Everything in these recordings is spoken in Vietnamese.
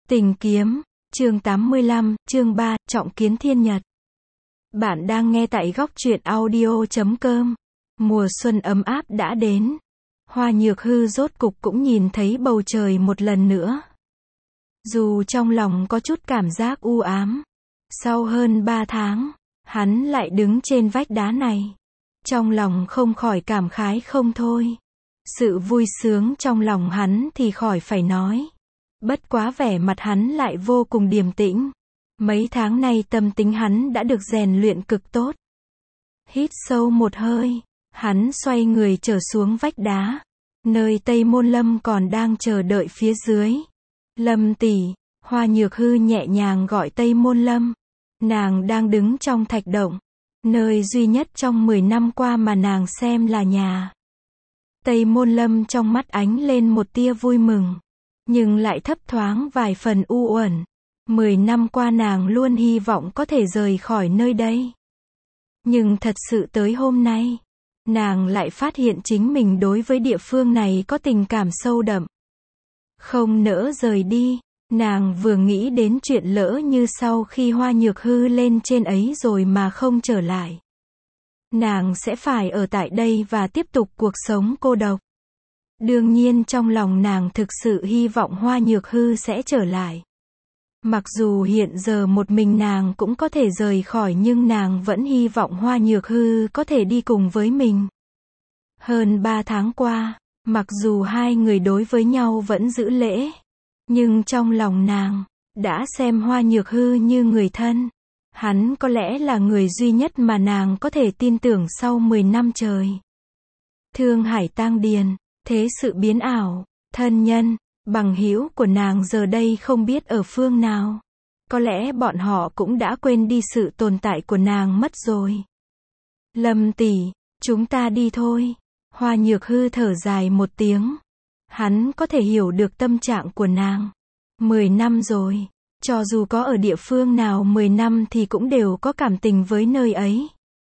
Tình kiếm, chương 85, chương 3, trọng kiến thiên nhật. Bạn đang nghe tại góc truyện audio.com. Mùa xuân ấm áp đã đến. Hoa Nhược Hư rốt cục cũng nhìn thấy bầu trời một lần nữa. Dù trong lòng có chút cảm giác u ám. Sau hơn 3 tháng, hắn lại đứng trên vách đá này. Trong lòng không khỏi cảm khái không thôi. Sự vui sướng trong lòng hắn thì khỏi phải nói. Bất quá vẻ mặt hắn lại vô cùng điềm tĩnh. Mấy tháng nay tâm tính hắn đã được rèn luyện cực tốt. Hít sâu một hơi, hắn xoay người trở xuống vách đá. Nơi Tây Môn Lâm còn đang chờ đợi phía dưới. Lâm tỷ, Hoa Nhược Hư nhẹ nhàng gọi Tây Môn Lâm. Nàng đang đứng trong thạch động. Nơi duy nhất trong 10 năm qua mà nàng xem là nhà. Tây Môn Lâm trong mắt ánh lên một tia vui mừng. Nhưng lại thấp thoáng vài phần u uẩn. 10 năm qua nàng luôn hy vọng có thể rời khỏi nơi đây. Nhưng thật sự tới hôm nay, nàng lại phát hiện chính mình đối với địa phương này có tình cảm sâu đậm. Không nỡ rời đi, nàng vừa nghĩ đến chuyện lỡ như sau khi Hoa Nhược Hư lên trên ấy rồi mà không trở lại. Nàng sẽ phải ở tại đây và tiếp tục cuộc sống cô độc. Đương nhiên trong lòng nàng thực sự hy vọng Hoa Nhược Hư sẽ trở lại. Mặc dù hiện giờ một mình nàng cũng có thể rời khỏi nhưng nàng vẫn hy vọng Hoa Nhược Hư có thể đi cùng với mình. Hơn 3 tháng qua, mặc dù hai người đối với nhau vẫn giữ lễ, nhưng trong lòng nàng đã xem Hoa Nhược Hư như người thân. Hắn có lẽ là người duy nhất mà nàng có thể tin tưởng sau 10 năm trời. Thương Hải tang điền, thế sự biến ảo, thân nhân, bằng hữu của nàng giờ đây không biết ở phương nào. Có lẽ bọn họ cũng đã quên đi sự tồn tại của nàng mất rồi. Lâm tỷ, chúng ta đi thôi. Hoa Nhược Hư thở dài một tiếng. Hắn có thể hiểu được tâm trạng của nàng. 10 năm rồi, cho dù có ở địa phương nào 10 năm thì cũng đều có cảm tình với nơi ấy.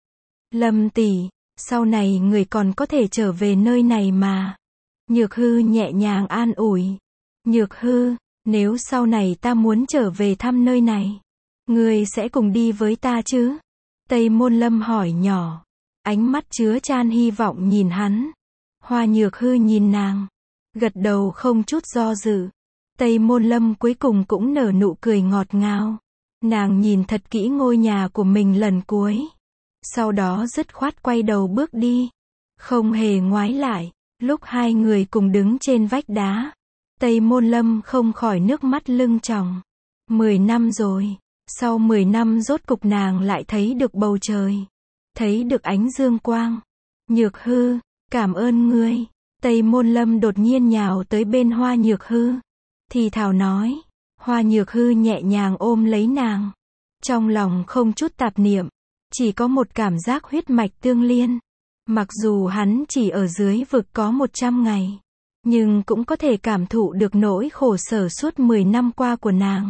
Lâm tỷ, sau này người còn có thể trở về nơi này mà. Nhược Hư nhẹ nhàng an ủi. Nhược Hư, nếu sau này ta muốn trở về thăm nơi này, ngươi sẽ cùng đi với ta chứ? Tây Môn Lâm hỏi nhỏ. Ánh mắt chứa chan hy vọng nhìn hắn. Hoa Nhược Hư nhìn nàng, gật đầu không chút do dự. Tây Môn Lâm cuối cùng cũng nở nụ cười ngọt ngào. Nàng nhìn thật kỹ ngôi nhà của mình lần cuối. Sau đó dứt khoát quay đầu bước đi. Không hề ngoái lại. Lúc hai người cùng đứng trên vách đá, Tây Môn Lâm không khỏi nước mắt lưng tròng. 10 năm rồi. Sau 10 năm rốt cục nàng lại thấy được bầu trời. Thấy được ánh dương quang. Nhược Hư, cảm ơn ngươi. Tây Môn Lâm đột nhiên nhào tới bên Hoa Nhược Hư. Thì thào nói. Hoa Nhược Hư nhẹ nhàng ôm lấy nàng. Trong lòng không chút tạp niệm. Chỉ có một cảm giác huyết mạch tương liên. Mặc dù hắn chỉ ở dưới vực có 100 ngày. Nhưng cũng có thể cảm thụ được nỗi khổ sở suốt 10 năm qua của nàng.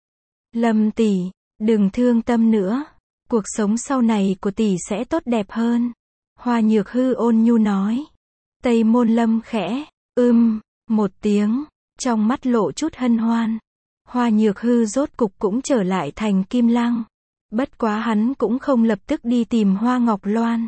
Lâm tỷ, đừng thương tâm nữa. Cuộc sống sau này của tỷ sẽ tốt đẹp hơn. Hoa Nhược Hư ôn nhu nói. Tây Môn Lâm khẽ, một tiếng, trong mắt lộ chút hân hoan. Hoa Nhược Hư rốt cục cũng trở lại thành Kim Lăng. Bất quá hắn cũng không lập tức đi tìm Hoa Ngọc Loan.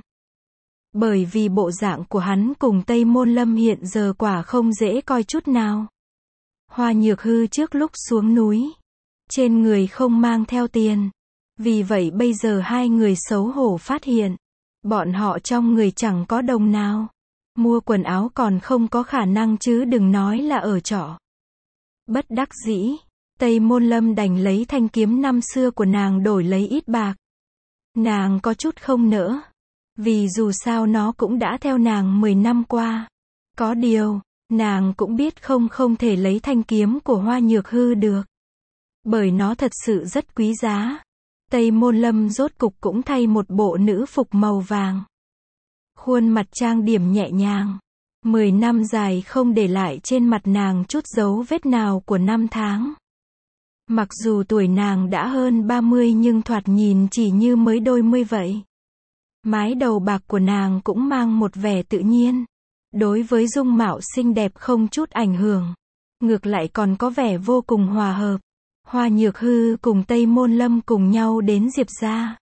Bởi vì bộ dạng của hắn cùng Tây Môn Lâm hiện giờ quả không dễ coi chút nào. Hoa Nhược Hư trước lúc xuống núi, trên người không mang theo tiền. Vì vậy bây giờ hai người xấu hổ phát hiện, bọn họ trong người chẳng có đồng nào. Mua quần áo còn không có khả năng chứ đừng nói là ở trọ. Bất đắc dĩ, Tây Môn Lâm đành lấy thanh kiếm năm xưa của nàng đổi lấy ít bạc. Nàng có chút không nỡ. Vì dù sao nó cũng đã theo nàng 10 năm qua. Có điều, nàng cũng biết không thể lấy thanh kiếm của Hoa Nhược Hư được. Bởi nó thật sự rất quý giá. Tây Môn Lâm rốt cục cũng thay một bộ nữ phục màu vàng. Khuôn mặt trang điểm nhẹ nhàng. 10 năm dài không để lại trên mặt nàng chút dấu vết nào của năm tháng. Mặc dù tuổi nàng đã hơn 30 nhưng thoạt nhìn chỉ như mới đôi mươi vậy. Mái đầu bạc của nàng cũng mang một vẻ tự nhiên. Đối với dung mạo xinh đẹp không chút ảnh hưởng. ngược lại còn có vẻ vô cùng hòa hợp. Hoa Nhược Hư cùng Tây Môn Lâm cùng nhau đến Diệp gia.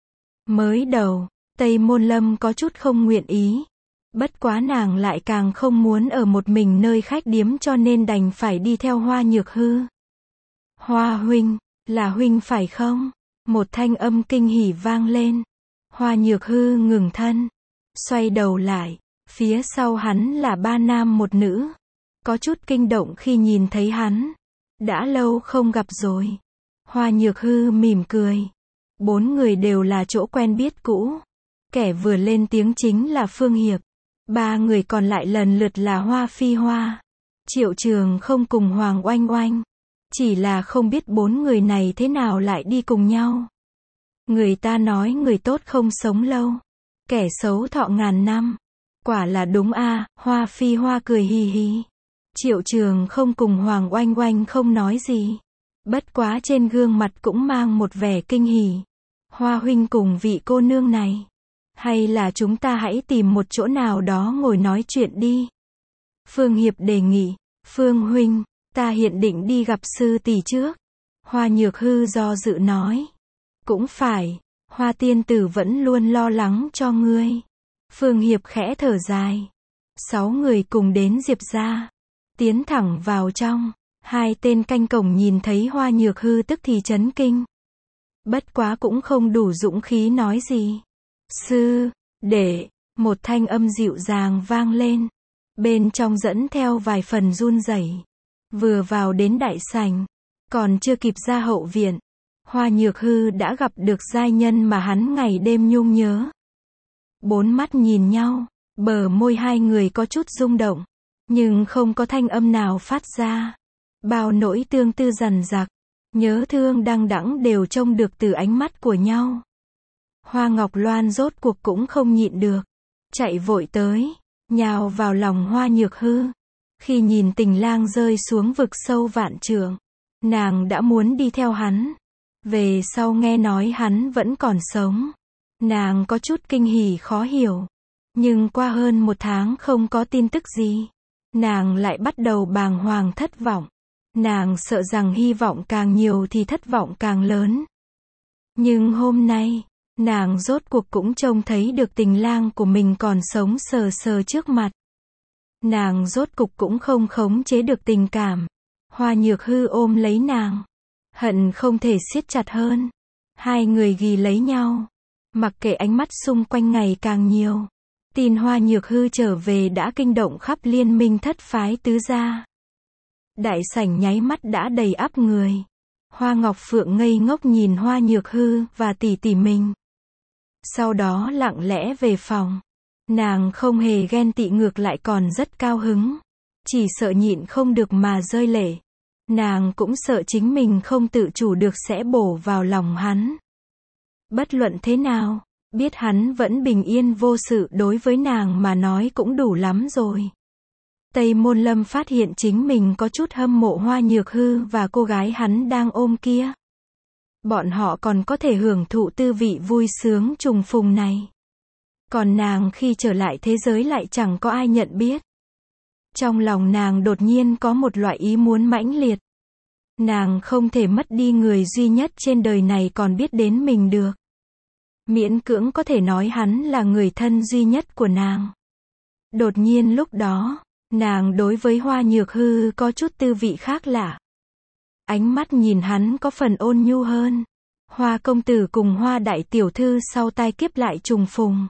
Mới đầu, Tây Môn Lâm có chút không nguyện ý. Bất quá nàng lại càng không muốn ở một mình nơi khách điếm cho nên đành phải đi theo Hoa Nhược Hư. Hoa huynh, là huynh phải không? Một thanh âm kinh hỉ vang lên. Hoa Nhược Hư ngừng thân, xoay đầu lại, phía sau hắn là 3 nam 1 nữ. Có chút kinh động khi nhìn thấy hắn. Đã lâu không gặp rồi. Hoa Nhược Hư mỉm cười. 4 người đều là chỗ quen biết cũ. Kẻ vừa lên tiếng chính là Phương Hiệp. 3 người còn lại lần lượt là Hoa Phi Hoa, Triệu Trường Không cùng Hoàng Oanh Oanh. Chỉ là không biết 4 người này thế nào lại đi cùng nhau. Người ta nói người tốt không sống lâu, kẻ xấu thọ ngàn năm. Quả là đúng a. Hoa Phi Hoa cười hì hì. Triệu Trường Không cùng Hoàng Oanh Oanh không nói gì. Bất quá trên gương mặt cũng mang một vẻ kinh hỉ. Hoa huynh cùng vị cô nương này. Hay là chúng ta hãy tìm một chỗ nào đó ngồi nói chuyện đi. Phương Hiệp đề nghị. Phương huynh, ta hiện định đi gặp sư tỷ trước. Hoa Nhược Hư do dự nói. Cũng phải, Hoa tiên tử vẫn luôn lo lắng cho ngươi. Phương Hiệp khẽ thở dài. 6 người cùng đến Diệp gia. Tiến thẳng vào trong. 2 tên canh cổng nhìn thấy Hoa Nhược Hư tức thì chấn kinh. Bất quá cũng không đủ dũng khí nói gì. Sư, đệ, một thanh âm dịu dàng vang lên. Bên trong dẫn theo vài phần run rẩy. Vừa vào đến đại sảnh, còn chưa kịp ra hậu viện, Hoa Nhược Hư đã gặp được giai nhân mà hắn ngày đêm nhung nhớ. 4 mắt nhìn nhau, bờ môi 2 người có chút rung động, nhưng không có thanh âm nào phát ra. Bao nỗi tương tư dằn dặc, nhớ thương đăng đẵng đều trông được từ ánh mắt của nhau. Hoa Ngọc Loan rốt cuộc cũng không nhịn được, chạy vội tới, nhào vào lòng Hoa Nhược Hư. Khi nhìn Tình Lang rơi xuống vực sâu vạn trượng, nàng đã muốn đi theo hắn. Về sau nghe nói hắn vẫn còn sống, nàng có chút kinh hỉ khó hiểu. Nhưng qua hơn 1 tháng không có tin tức gì, nàng lại bắt đầu bàng hoàng thất vọng. Nàng sợ rằng hy vọng càng nhiều thì thất vọng càng lớn. Nhưng hôm nay, nàng rốt cuộc cũng trông thấy được Tình Lang của mình còn sống sờ sờ trước mặt. Nàng rốt cục cũng không khống chế được tình cảm. Hoa Nhược Hư ôm lấy nàng, hận không thể siết chặt hơn. 2 người ghì lấy nhau, mặc kệ ánh mắt xung quanh ngày càng nhiều. Tin Hoa Nhược Hư trở về đã kinh động khắp liên minh thất phái tứ gia. Đại sảnh nháy mắt đã đầy ắp người. Hoa Ngọc Phượng ngây ngốc nhìn Hoa Nhược Hư và tỷ tỷ mình. Sau đó lặng lẽ về phòng. Nàng không hề ghen tị, ngược lại còn rất cao hứng. Chỉ sợ nhịn không được mà rơi lệ. Nàng cũng sợ chính mình không tự chủ được sẽ bổ vào lòng hắn. Bất luận thế nào, biết hắn vẫn bình yên vô sự đối với nàng mà nói cũng đủ lắm rồi. Tây Môn Lâm phát hiện chính mình có chút hâm mộ Hoa Nhược Hư và cô gái hắn đang ôm kia. Bọn họ còn có thể hưởng thụ tư vị vui sướng trùng phùng này. Còn nàng khi trở lại thế giới lại chẳng có ai nhận biết. Trong lòng nàng đột nhiên có một loại ý muốn mãnh liệt. Nàng không thể mất đi người duy nhất trên đời này còn biết đến mình được. Miễn cưỡng có thể nói hắn là người thân duy nhất của nàng. Đột nhiên lúc đó, nàng đối với Hoa Nhược Hư có chút tư vị khác lạ. Ánh mắt nhìn hắn có phần ôn nhu hơn. Hoa công tử cùng Hoa đại tiểu thư sau tai kiếp lại trùng phùng.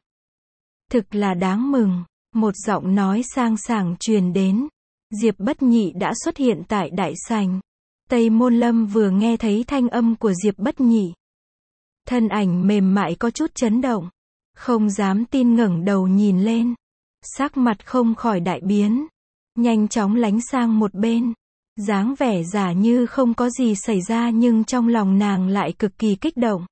Thực là đáng mừng. Một giọng nói sang sảng truyền đến. Diệp Bất Nhị đã xuất hiện tại đại sảnh. Tây Môn Lâm vừa nghe thấy thanh âm của Diệp Bất Nhị, thân ảnh mềm mại có chút chấn động, không dám tin ngẩng đầu nhìn lên. Sắc mặt không khỏi đại biến, nhanh chóng lánh sang một bên, dáng vẻ giả như không có gì xảy ra nhưng trong lòng nàng lại cực kỳ kích động.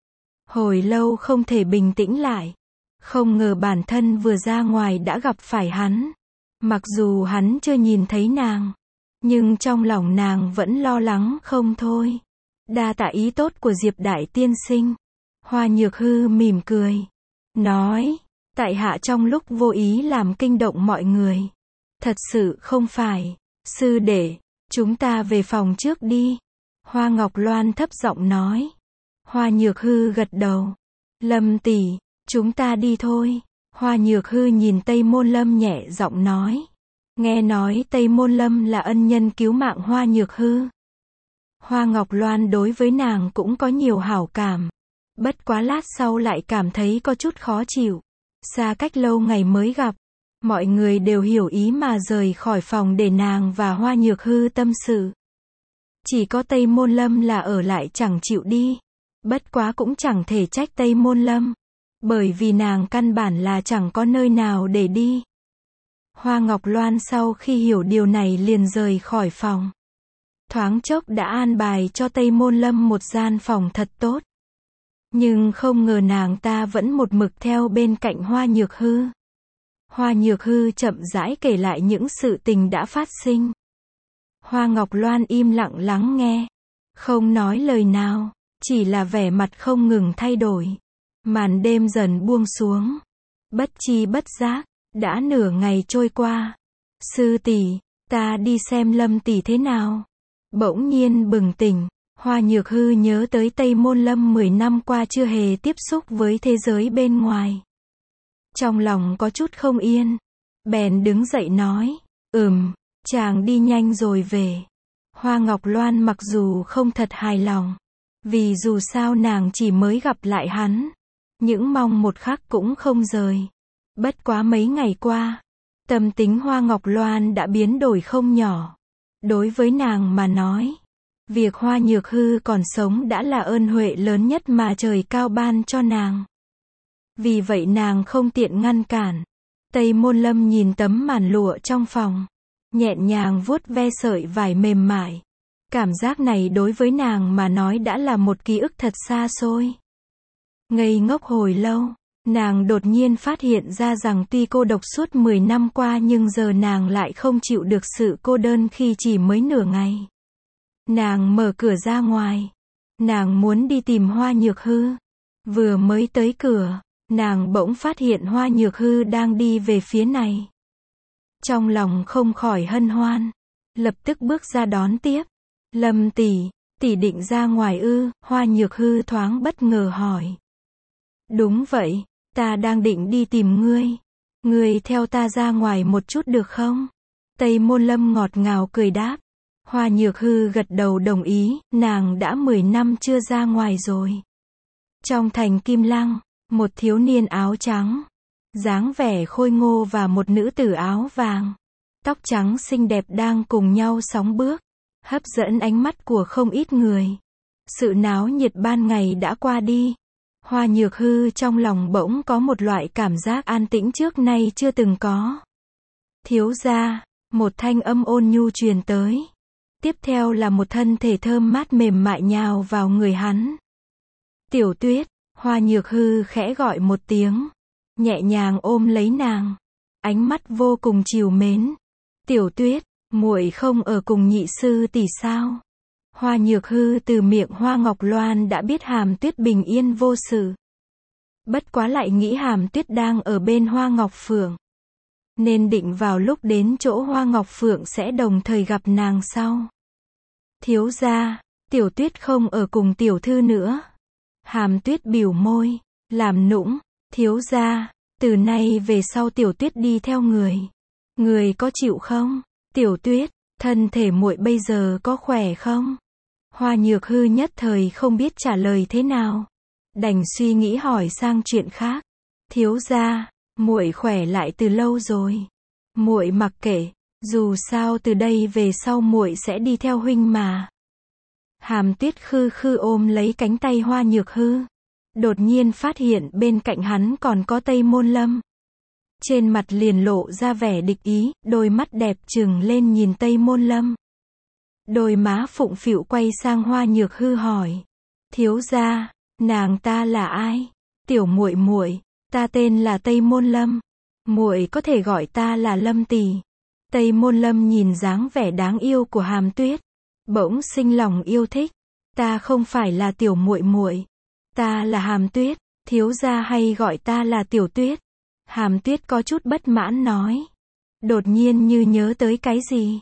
Hồi lâu không thể bình tĩnh lại. Không ngờ bản thân vừa ra ngoài đã gặp phải hắn. Mặc dù hắn chưa nhìn thấy nàng, nhưng trong lòng nàng vẫn lo lắng không thôi. Đa tạ ý tốt của Diệp đại tiên sinh. Hoa Nhược Hư mỉm cười, nói, tại hạ trong lúc vô ý làm kinh động mọi người. Thật sự không phải, sư đệ, Chúng ta về phòng trước đi. Hoa Ngọc Loan thấp giọng nói. Hoa Nhược Hư gật đầu. Lâm tỷ, chúng ta đi thôi. Hoa Nhược Hư nhìn Tây Môn Lâm nhẹ giọng nói. Nghe nói Tây Môn Lâm là ân nhân cứu mạng Hoa Nhược Hư. Hoa Ngọc Loan đối với nàng cũng có nhiều hảo cảm. Bất quá lát sau lại cảm thấy có chút khó chịu. Xa cách lâu ngày mới gặp. Mọi người đều hiểu ý mà rời khỏi phòng để nàng và Hoa Nhược Hư tâm sự. Chỉ có Tây Môn Lâm là ở lại chẳng chịu đi. Bất quá cũng chẳng thể trách Tây Môn Lâm. Bởi vì nàng căn bản là chẳng có nơi nào để đi. Hoa Ngọc Loan sau khi hiểu điều này liền rời khỏi phòng. Thoáng chốc đã an bài cho Tây Môn Lâm một gian phòng thật tốt. Nhưng không ngờ nàng ta vẫn một mực theo bên cạnh Hoa Nhược Hư. Hoa Nhược Hư chậm rãi kể lại những sự tình đã phát sinh. Hoa Ngọc Loan im lặng lắng nghe. Không nói lời nào, chỉ là vẻ mặt không ngừng thay đổi. Màn đêm dần buông xuống. Bất chi bất giác, đã nửa ngày trôi qua. Sư tỷ, ta đi xem Lâm tỷ thế nào. Bỗng nhiên bừng tỉnh, Hoa Nhược Hư nhớ tới Tây Môn Lâm 10 năm qua chưa hề tiếp xúc với thế giới bên ngoài. Trong lòng có chút không yên. Bèn đứng dậy nói. Chàng đi nhanh rồi về. Hoa Ngọc Loan mặc dù không thật hài lòng. Vì dù sao nàng chỉ mới gặp lại hắn. Những mong một khắc cũng không rời. Bất quá mấy ngày qua, tâm tính Hoa Ngọc Loan đã biến đổi không nhỏ. Đối với nàng mà nói, việc Hoa Nhược Hư còn sống đã là ơn huệ lớn nhất mà trời cao ban cho nàng. Vì vậy nàng không tiện ngăn cản. Tây Môn Lâm nhìn tấm màn lụa trong phòng, nhẹ nhàng vuốt ve sợi vải mềm mại. Cảm giác này đối với nàng mà nói đã là một ký ức thật xa xôi. Ngây ngốc hồi lâu, nàng đột nhiên phát hiện ra rằng tuy cô độc suốt 10 năm qua nhưng giờ nàng lại không chịu được sự cô đơn khi chỉ mới nửa ngày. Nàng mở cửa ra ngoài. Nàng muốn đi tìm Hoa Nhược Hư. Vừa mới tới cửa, nàng bỗng phát hiện Hoa Nhược Hư đang đi về phía này. Trong lòng không khỏi hân hoan. Lập tức bước ra đón tiếp. Lâm tỷ, tỷ định ra ngoài ư? Hoa Nhược Hư thoáng bất ngờ hỏi. Đúng vậy, ta đang định đi tìm ngươi. Ngươi theo ta ra ngoài một chút được không? Tây Môn Lâm ngọt ngào cười đáp. Hoa Nhược Hư gật đầu đồng ý, nàng đã 10 năm chưa ra ngoài rồi. Trong thành Kim Lăng, một thiếu niên áo trắng, dáng vẻ khôi ngô và một nữ tử áo vàng, tóc trắng xinh đẹp đang cùng nhau sóng bước, hấp dẫn ánh mắt của không ít người. Sự náo nhiệt ban ngày đã qua đi. Hoa Nhược Hư trong lòng bỗng có một loại cảm giác an tĩnh trước nay chưa từng có. Thiếu gia, một thanh âm ôn nhu truyền tới. Tiếp theo là một thân thể thơm mát mềm mại nhào vào người hắn. Tiểu Tuyết, Hoa Nhược Hư khẽ gọi một tiếng, nhẹ nhàng ôm lấy nàng, ánh mắt vô cùng trìu mến. Tiểu Tuyết, muội không ở cùng nhị sư tỷ sao? Hoa Nhược Hư từ miệng Hoa Ngọc Loan đã biết Hàm Tuyết bình yên vô sự. Bất quá lại nghĩ Hàm Tuyết đang ở bên Hoa Ngọc Phượng, nên định vào lúc đến chỗ Hoa Ngọc Phượng sẽ đồng thời gặp nàng sau. Thiếu gia, Tiểu Tuyết không ở cùng tiểu thư nữa. Hàm Tuyết bĩu môi, làm nũng. Thiếu gia, từ nay về sau Tiểu Tuyết đi theo người. Người có chịu không? Tiểu Tuyết, thân thể muội bây giờ có khỏe không? Hoa Nhược Hư nhất thời không biết trả lời thế nào, đành suy nghĩ hỏi sang chuyện khác. Thiếu gia, muội khỏe lại từ lâu rồi. Muội mặc kệ, dù sao từ đây về sau muội sẽ đi theo huynh mà. Hàm Tuyết khư khư ôm lấy cánh tay Hoa Nhược Hư, đột nhiên phát hiện bên cạnh hắn còn có Tây Môn Lâm. Trên mặt liền lộ ra vẻ địch ý, đôi mắt đẹp trừng lên nhìn Tây Môn Lâm. Đôi má phụng phịu quay sang Hoa Nhược Hư hỏi. Thiếu gia, nàng ta là ai? Tiểu muội muội, ta tên là Tây Môn Lâm. Muội có thể gọi ta là Lâm tỷ. Tây Môn Lâm nhìn dáng vẻ đáng yêu của Hàm Tuyết, bỗng sinh lòng yêu thích. Ta không phải là tiểu muội muội, ta là Hàm Tuyết, thiếu gia hay gọi ta là Tiểu Tuyết. Hàm Tuyết có chút bất mãn nói. Đột nhiên như nhớ tới cái gì,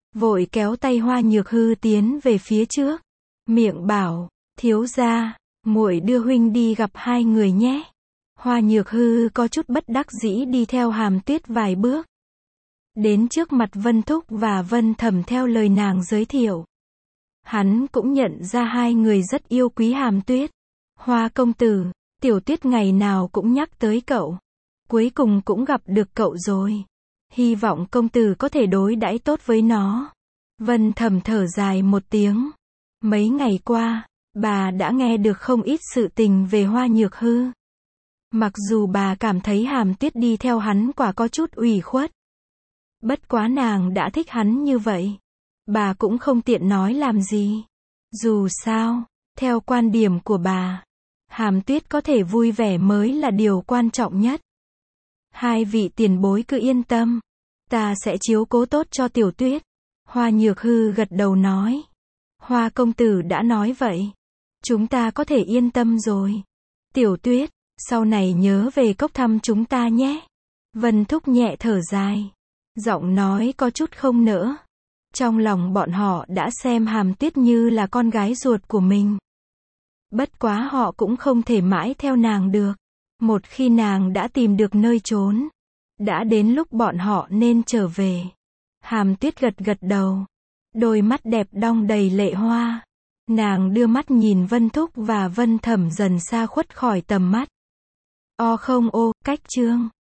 vội kéo tay Hoa Nhược Hư tiến về phía trước, miệng bảo, thiếu gia, muội đưa huynh đi gặp hai người nhé. Hoa Nhược Hư có chút bất đắc dĩ đi theo Hàm Tuyết vài bước. Đến trước mặt Vân Thúc và Vân Thẩm theo lời nàng giới thiệu. Hắn cũng nhận ra hai người rất yêu quý Hàm Tuyết. Hoa công tử, Tiểu Tuyết ngày nào cũng nhắc tới cậu. Cuối cùng cũng gặp được cậu rồi. Hy vọng công tử có thể đối đãi tốt với nó. Vân Thẩm thở dài một tiếng. Mấy ngày qua, bà đã nghe được không ít sự tình về Hoa Nhược Hư. Mặc dù bà cảm thấy Hàm Tuyết đi theo hắn quả có chút ủy khuất. Bất quá nàng đã thích hắn như vậy. Bà cũng không tiện nói làm gì. Dù sao, theo quan điểm của bà, Hàm Tuyết có thể vui vẻ mới là điều quan trọng nhất. Hai vị tiền bối cứ yên tâm. Ta sẽ chiếu cố tốt cho Tiểu Tuyết. Hoa Nhược Hư gật đầu nói. Hoa công tử đã nói vậy. Chúng ta có thể yên tâm rồi. Tiểu Tuyết, sau này nhớ về cốc thăm chúng ta nhé. Vân Thúc nhẹ thở dài. Giọng nói có chút không nỡ. Trong lòng bọn họ đã xem Hàm Tuyết như là con gái ruột của mình. Bất quá họ cũng không thể mãi theo nàng được. Một khi nàng đã tìm được nơi trốn, đã đến lúc bọn họ nên trở về. Hàm Tuyết gật gật đầu. Đôi mắt đẹp đong đầy lệ hoa. Nàng đưa mắt nhìn Vân Thúc và Vân Thẩm dần xa khuất khỏi tầm mắt. Cách chương